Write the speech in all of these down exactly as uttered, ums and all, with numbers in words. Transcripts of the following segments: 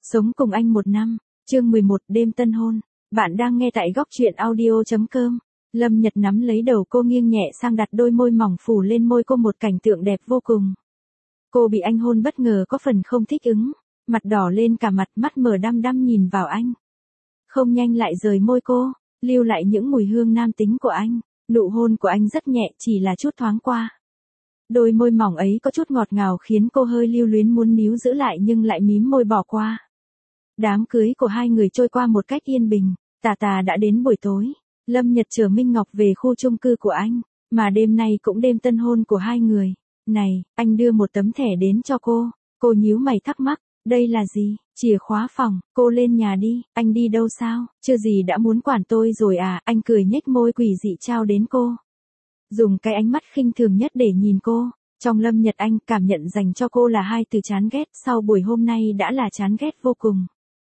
Sống cùng anh một năm, chương mười một đêm tân hôn. Bạn đang nghe tại góc truyện audio chấm com. Lâm Nhật nắm lấy đầu cô nghiêng nhẹ sang đặt đôi môi mỏng phủ lên môi cô một cảnh tượng đẹp vô cùng. Cô bị anh hôn bất ngờ có phần không thích ứng, mặt đỏ lên cả mặt, mắt mở đăm đăm nhìn vào anh. Không nhanh lại rời môi cô, lưu lại những mùi hương nam tính của anh. Nụ hôn của anh rất nhẹ, chỉ là chút thoáng qua. Đôi môi mỏng ấy có chút ngọt ngào khiến cô hơi lưu luyến muốn níu giữ lại nhưng lại mím môi bỏ qua. Đám cưới của hai người trôi qua một cách yên bình, tà tà đã đến buổi tối. Lâm Nhật chở Minh Ngọc về khu chung cư của anh, mà đêm nay cũng đêm tân hôn của hai người. Này, anh đưa một tấm thẻ đến cho cô. Cô nhíu mày thắc mắc, đây là gì? Chìa khóa phòng. Cô lên nhà đi. Anh đi đâu sao? Chưa gì đã muốn quản tôi rồi à? Anh cười nhếch môi quỷ dị trao đến cô. Dùng cái ánh mắt khinh thường nhất để nhìn cô. Trong Lâm Nhật anh cảm nhận dành cho cô là hai từ chán ghét, sau buổi hôm nay đã là chán ghét vô cùng.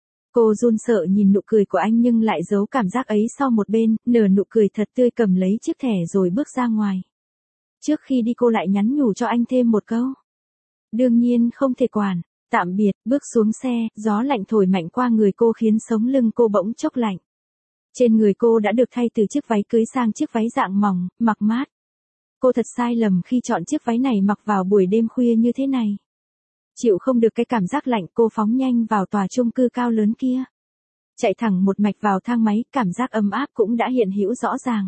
Cô run sợ nhìn nụ cười của anh nhưng lại giấu cảm giác ấy sau một bên, nở nụ cười thật tươi cầm lấy chiếc thẻ rồi bước ra ngoài. Trước khi đi cô lại nhắn nhủ cho anh thêm một câu. Đương nhiên không thể quản. Tạm biệt, bước xuống xe, gió lạnh thổi mạnh qua người cô khiến sống lưng cô bỗng chốc lạnh. Trên người cô đã được thay từ chiếc váy cưới sang chiếc váy dạng mỏng, mặc mát. Cô thật sai lầm khi chọn chiếc váy này mặc vào buổi đêm khuya như thế này. Chịu không được cái cảm giác lạnh, cô phóng nhanh vào tòa chung cư cao lớn kia. Chạy thẳng một mạch vào thang máy, cảm giác ấm áp cũng đã hiện hữu rõ ràng.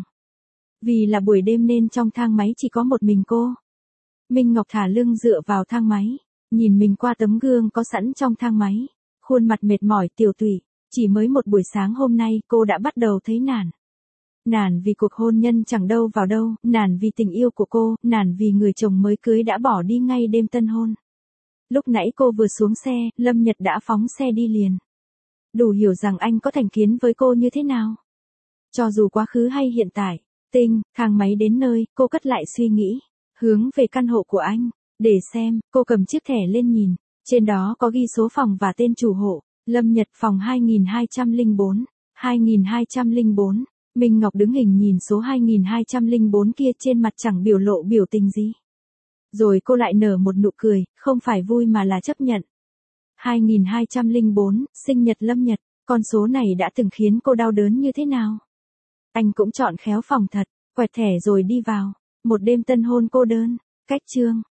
Vì là buổi đêm nên trong thang máy chỉ có một mình cô. Minh Ngọc thả lưng dựa vào thang máy, nhìn mình qua tấm gương có sẵn trong thang máy. Khuôn mặt mệt mỏi tiều tụy, chỉ mới một buổi sáng hôm nay cô đã bắt đầu thấy nản. Nản vì cuộc hôn nhân chẳng đâu vào đâu, nản vì tình yêu của cô, nản vì người chồng mới cưới đã bỏ đi ngay đêm tân hôn. Lúc nãy cô vừa xuống xe, Lâm Nhật đã phóng xe đi liền. Đủ hiểu rằng anh có thành kiến với cô như thế nào. Cho dù quá khứ hay hiện tại, tinh, thang máy đến nơi, cô cất lại suy nghĩ, hướng về căn hộ của anh. Để xem, cô cầm chiếc thẻ lên nhìn, trên đó có ghi số phòng và tên chủ hộ, Lâm Nhật phòng hai nghìn hai trăm lẻ bốn, hai nghìn hai trăm lẻ bốn. Minh Ngọc đứng hình nhìn số hai nghìn hai trăm lẻ bốn kia trên mặt chẳng biểu lộ biểu tình gì. Rồi cô lại nở một nụ cười, không phải vui mà là chấp nhận. hai nghìn hai trăm lẻ bốn, sinh nhật Lâm Nhật, con số này đã từng khiến cô đau đớn như thế nào. Anh cũng chọn khéo phòng thật, quẹt thẻ rồi đi vào. Một đêm tân hôn cô đơn, cách chương.